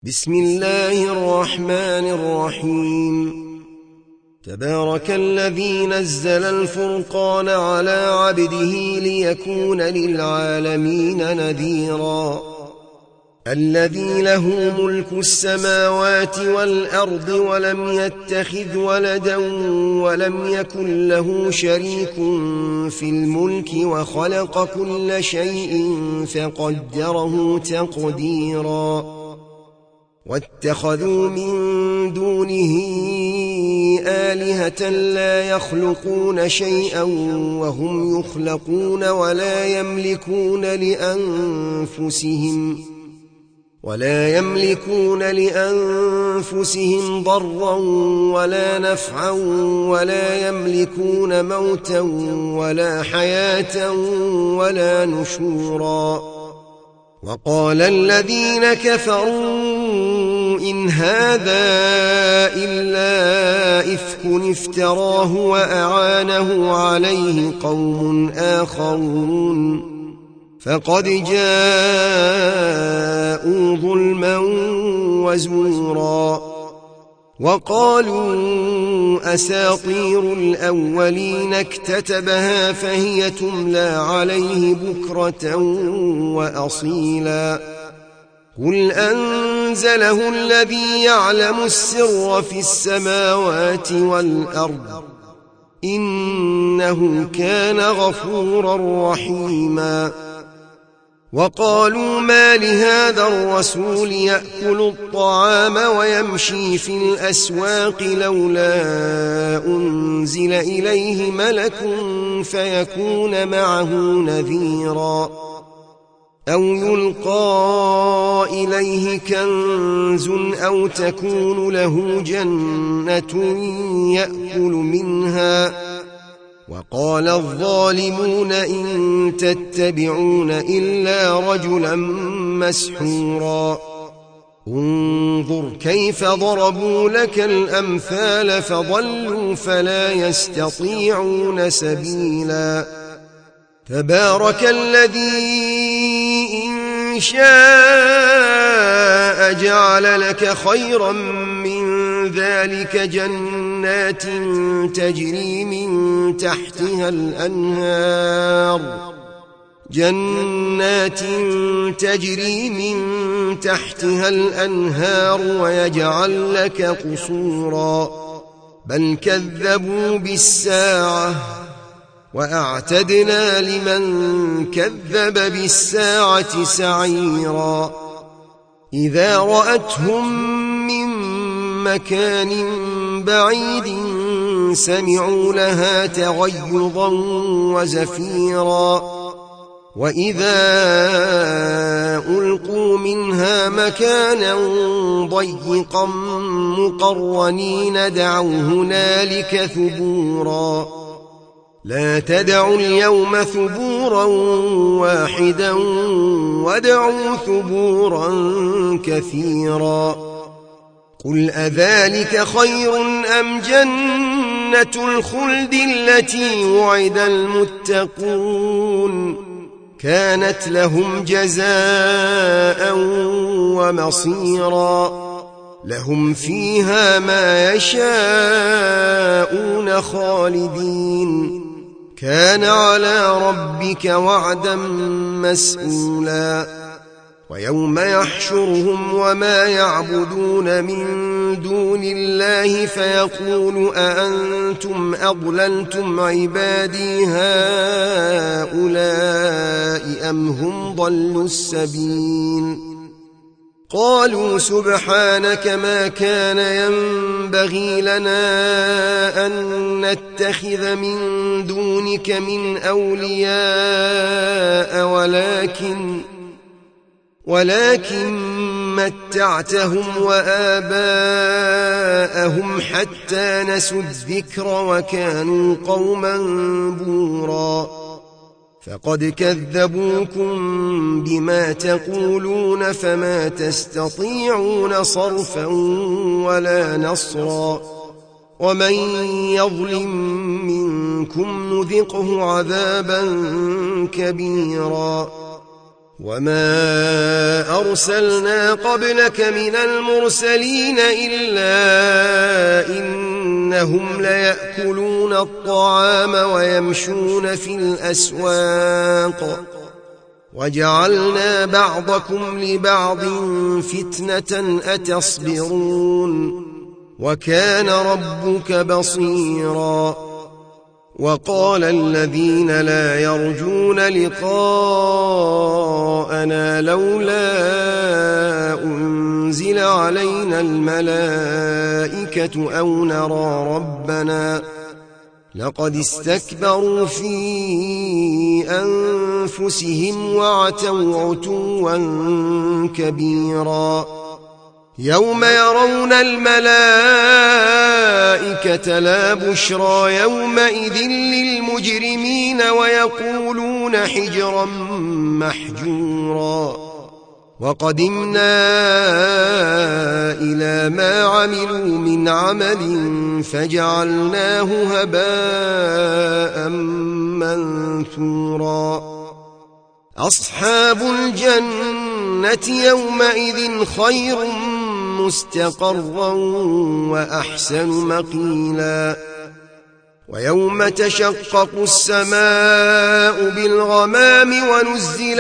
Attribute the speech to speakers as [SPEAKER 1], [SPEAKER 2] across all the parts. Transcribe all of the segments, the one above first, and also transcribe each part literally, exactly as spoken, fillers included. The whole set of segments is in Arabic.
[SPEAKER 1] بسم الله الرحمن الرحيم. تبارك الذي نزل الفرقان على عبده ليكون للعالمين نذيرا. الذي له ملك السماوات والأرض ولم يتخذ ولدا ولم يكن له شريك في الملك وخلق كل شيء فقدره تقديرا. واتخذوا من دونه آلهة لا يخلقون شيئا وهم يخلقون ولا يملكون لأنفسهم ولا يملكون لأنفسهم ضرا ولا نفعا ولا يملكون موتا ولا حياة ولا نشورا. وقال الذين كفروا إن هذا إلا إفك افتراه وأعانه عليه قوم آخرون فقد جاءوا ظلما وزورا. وقالوا أساطير الأولين اكتتبها فهي تملى عليه بكرة وأصيلا. قل أنزله الذي يعلم السر في السماوات والأرض إنه كان غفورا رحيما. وقالوا ما لهذا الرسول يأكل الطعام ويمشي في الأسواق لولا أنزل إليه ملك فيكون معه نذيرا أو يلقى إليه كنز أو تكون له جنة يأكل منها. وقال الظالمون إن تتبعون إلا رجلا مسحورا. انظر كيف ضربوا لك الأمثال فضلوا فلا يستطيعون سبيلا. تبارك الذي إن شاء جعل لك خيرا من ذلك جنات تجري من تحتها الأنهار جنات تجري من تحتها الأنهار ويجعل لك قصورا بل كذبوا بالساعة وأعتدنا لمن كذب بالساعة سعيرا. إذا رأتهم من مكان بعيد سمعوا لها تغيظا وزفيرا. وإذا ألقوا منها مكانا ضيقا مقرنين دعوا هنالك ثبورا. لا تدعوا اليوم ثبورا واحدا وادعوا ثبورا كثيرا. قل أذلك خير أم جنة الخلد التي وعد المتقون كانت لهم جزاء ومصيرا. لهم فيها ما يشاءون خالدين كان على ربك وعدا مسئولا. ويوم يحشرهم وما يعبدون من دون الله فيقول أأنتم أضللتم عبادي هؤلاء أم هم ضلوا السبيل. قالوا سبحانك ما كان ينبغي لنا أن نتخذ من دونك من أولياء ولكن ولكن متعتهم وآباءهم حتى نسوا الذكر وكانوا قوما بورا. فقد كذبوكم بما تقولون فما تستطيعون صرفا ولا نصرا. ومن يظلم منكم نذقه عذابا كبيرا. وما أرسلنا قبلك من المرسلين إلا إنهم ليأكلون الطعام ويمشون في الأسواق وجعلنا بعضكم لبعض فتنة أتصبرون وكان ربك بصيرا. وقال الذين لا يرجون لقاءنا لولا أنزل علينا الملائكة أو نرى ربنا لقد استكبروا في أنفسهم وعتوا عتوا كبيرا. يوم يرون الملائكة لا بشرى يومئذ للمجرمين ويقولون حجرا محجورا. وقدمنا إلى ما عملوا من عمل فجعلناه هباء منثورا. أصحاب الجنة يومئذ خير مستقرا وأحسن مقيلا. ويوم تشقق السماء بالغمام ونزل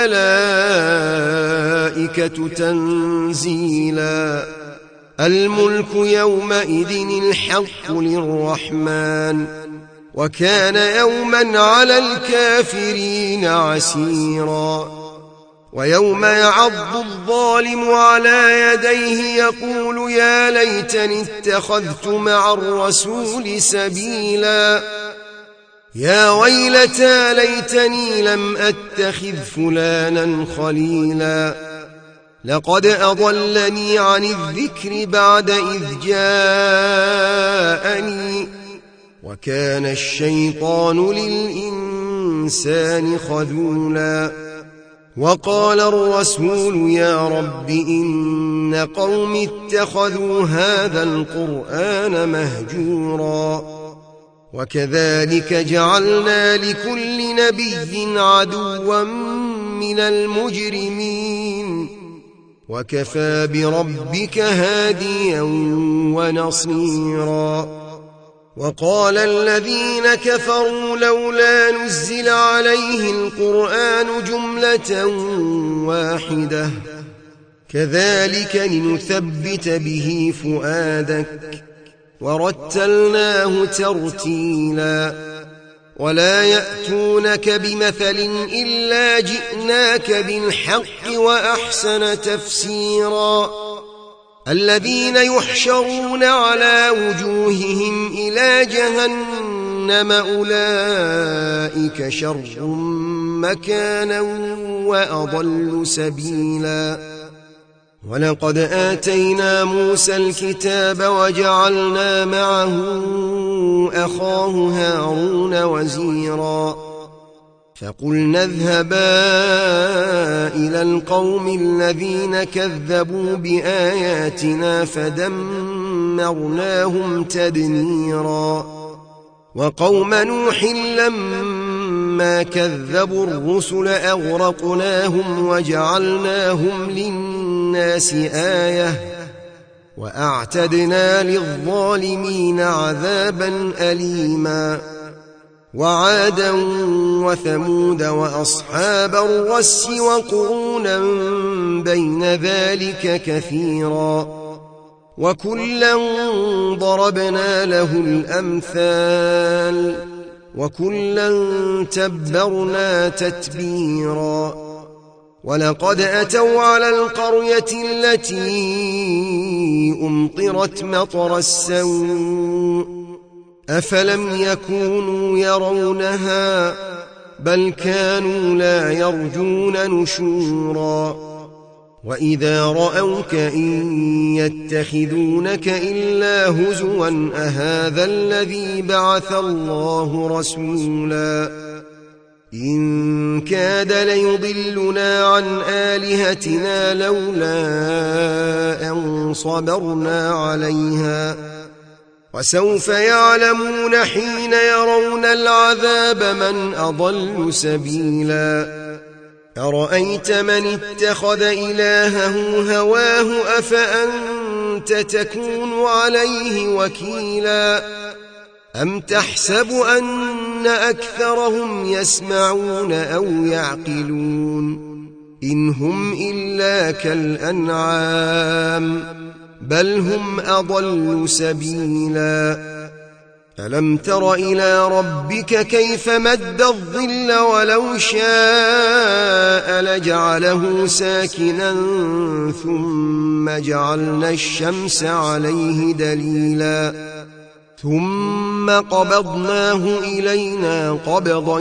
[SPEAKER 1] الملائكة تنزيلا. الملك يومئذ الحق للرحمن وكان يوما على الكافرين عسيرا. ويوم يعض الظالم على يديه يقول يا ليتني اتخذت مع الرسول سبيلا. يا ويلتى ليتني لم أتخذ فلانا خليلا لقد أضلني عن الذكر بعد إذ جاءني وكان الشيطان للإنسان خذولا. وقال الرسول يا رب إن قوم اتخذوا هذا القرآن مهجورا. وكذلك جعلنا لكل نبي عدوا من المجرمين وكفى بربك هاديا ونصيرا. وقال الذين كفروا لولا نزل عليه القرآن جملة واحدة كذلك لنثبت به فؤادك ورتلناه ترتيلا. ولا يأتونك بمثل إلا جئناك بالحق وأحسن تفسيرا. الذين يحشرون على وجوههم إلى جهنم أولئك شر مكانا وأضل سبيلا. ولقد آتينا موسى الكتاب وجعلنا معه أخاه هارون وزيرا. فقلنا اذهبا إلى القوم الذين كذبوا بآياتنا فدمرناهم تدميرا. وقوم نوح لما كذبوا الرسل أغرقناهم وجعلناهم للناس آية وأعتدنا للظالمين عذابا أليما. وعادا وثمود وأصحاب الرس وقرونا بين ذلك كثيرا. وكلا ضربنا له الأمثال وكلا تبرنا تتبيرا. ولقد أتوا على القرية التي أمطرت مطر السوء أفلم يكونوا يرونها بل كانوا لا يرجون نشورا. وإذا رأوك إن يتخذونك إلا هزوا أهذا الذي بعث الله رسولا. إن كاد ليضلنا عن آلهتنا لولا أن صبرنا عليها وسوف يعلمون حين يرون العذاب من أضل سبيلا. أرأيت من اتخذ إلهه هواه أفأنت تكون عليه وكيلا أم تحسب أن أكثرهم يسمعون أو يعقلون إن هم إلا كالأنعام بل هم أضل سبيلا ألم تر إلى ربك كيف مد الظل ولو شاء لجعله ساكنا ثم جعلنا الشمس عليه دليلا ثم قبضناه إلينا قبضا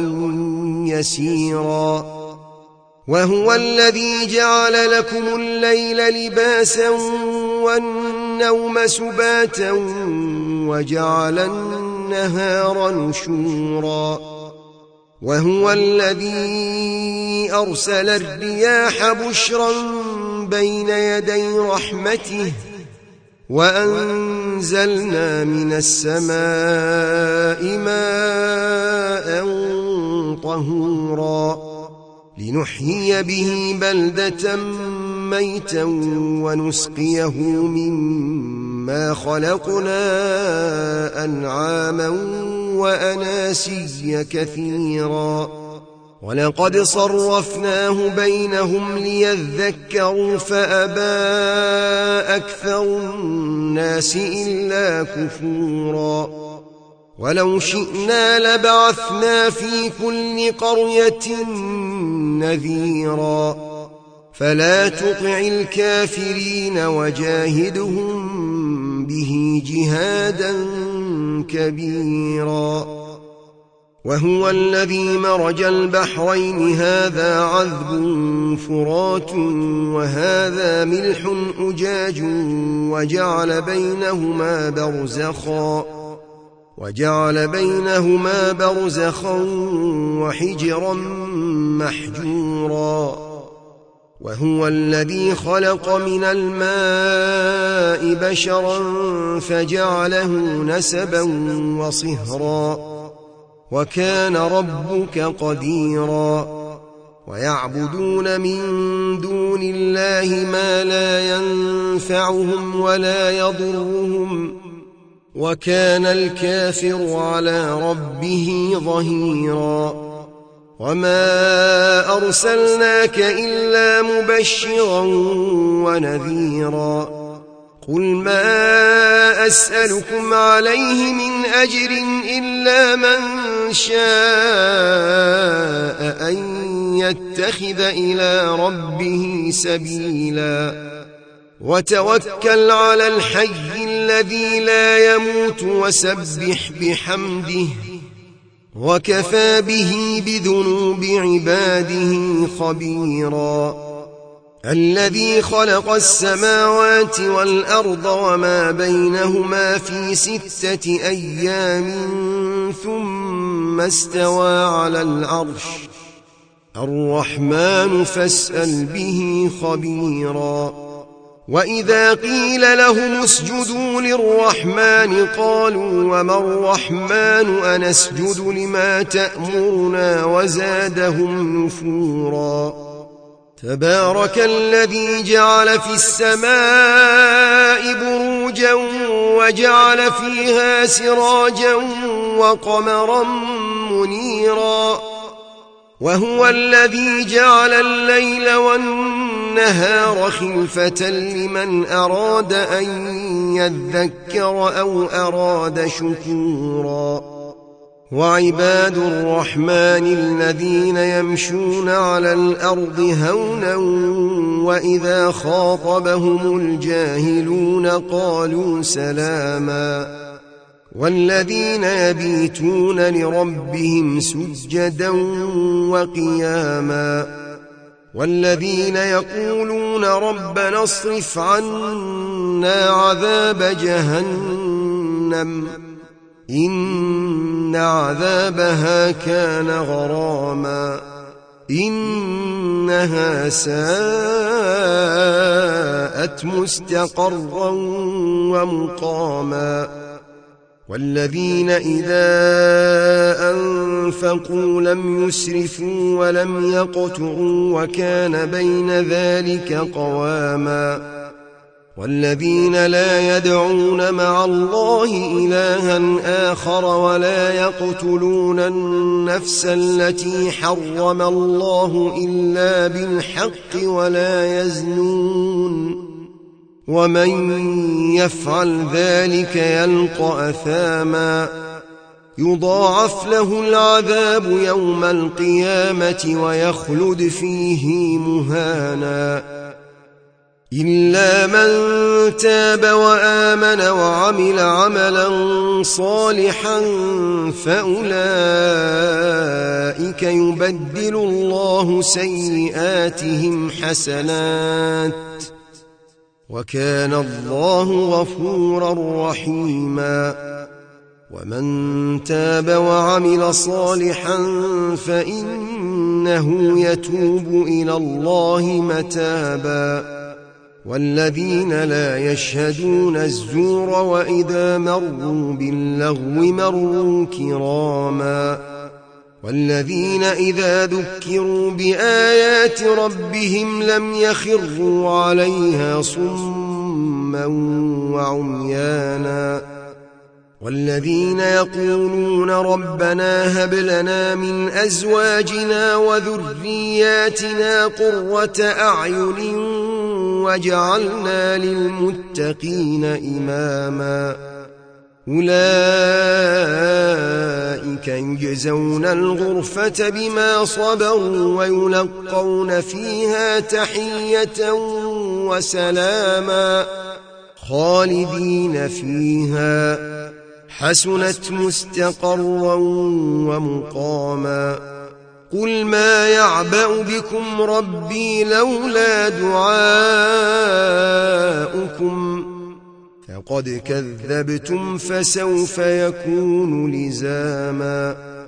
[SPEAKER 1] يسيرا وهو الذي جعل لكم الليل لباسا والنوم سباتا وجعل النهار نشورا وهو الذي أرسل الرياح بشرا بين يدي رحمته وأنزلنا من السماء ماء طهورا لنحيي به بلدة ميتا ونسقيه مما خلقنا أنعاما وأناسيا كثيرا ولقد صرفناه بينهم ليذكروا فأبى أكثر الناس إلا كفورا ولو شئنا لبعثنا في كل قرية نذيرا فلا تطع الكافرين وجاهدهم به جهادا كبيرا وهو الذي مرج البحرين هذا عذب فرات وهذا ملح أجاج وجعل بينهما برزخا وجعل بينهما برزخا وحجرا محجورا وهو الذي خلق من الماء بشرا فجعله نسبا وصهرا وكان ربك قديرا ويعبدون من دون الله ما لا ينفعهم ولا يضرهم وكان الكافر على ربه ظهيرا وما أرسلناك إلا مبشرا ونذيرا قل ما أسألكم عليه من أجر إلا من شاء أن يتخذ إلى ربه سبيلا وتوكل على الحي الذي لا يموت وسبح بحمده وكفى به بذنوب عباده خبيرا الذي خلق السماوات والأرض وما بينهما في ستة أيام ثم استوى على العرش الرحمن فاسأل به خبيرا وإذا قيل لهم اسجدوا للرحمن قالوا وما الرحمن أنسجد لما تأمرنا وزادهم نفورا تبارك الذي جعل في السماء بروجا وجعل فيها سراجا وقمرا منيرا وهو الذي جعل الليل والنهار خلفة لمن أراد أن يذكر أو أراد شكورا وعباد الرحمن الذين يمشون على الأرض هونا وإذا خاطبهم الجاهلون قالوا سلاما والذين يبيتون لربهم سجدا وقياما والذين يقولون ربنا اصرف عنا عذاب جهنم إن عذابها كان غراما إنها ساءت مستقرا ومقاما والذين إذا أنفقوا لم يسرفوا ولم يقتروا وكان بين ذلك قواما والذين لا يدعون مع الله إلها آخر ولا يقتلون النفس التي حرم الله إلا بالحق ولا يزنون ومن يفعل ذلك يلقى أثاما يضاعف له العذاب يوم القيامة ويخلد فيه مهانا إلا من تاب وآمن وعمل عملا صالحا فأولئك يبدل الله سيئاتهم حسنات وكان الله غفورا رحيما ومن تاب وعمل صالحا فإنه يتوب إلى الله متابا والذين لا يشهدون الزور وإذا مروا باللغو مروا كراما والذين إذا ذكروا بآيات ربهم لم يخروا عليها صما وعميانا والذين يقولون ربنا هب لنا من أزواجنا وذرياتنا قرة أعين وجعلنا للمتقين إماما أولئك يجزون الغرفة بما صبروا ويلقون فيها تحية وسلاما خالدين فيها حسنت مستقرا ومقاما قل ما يعبأ بكم ربي لولا دعاؤكم فقد كذبتم فسوف يكون لزاما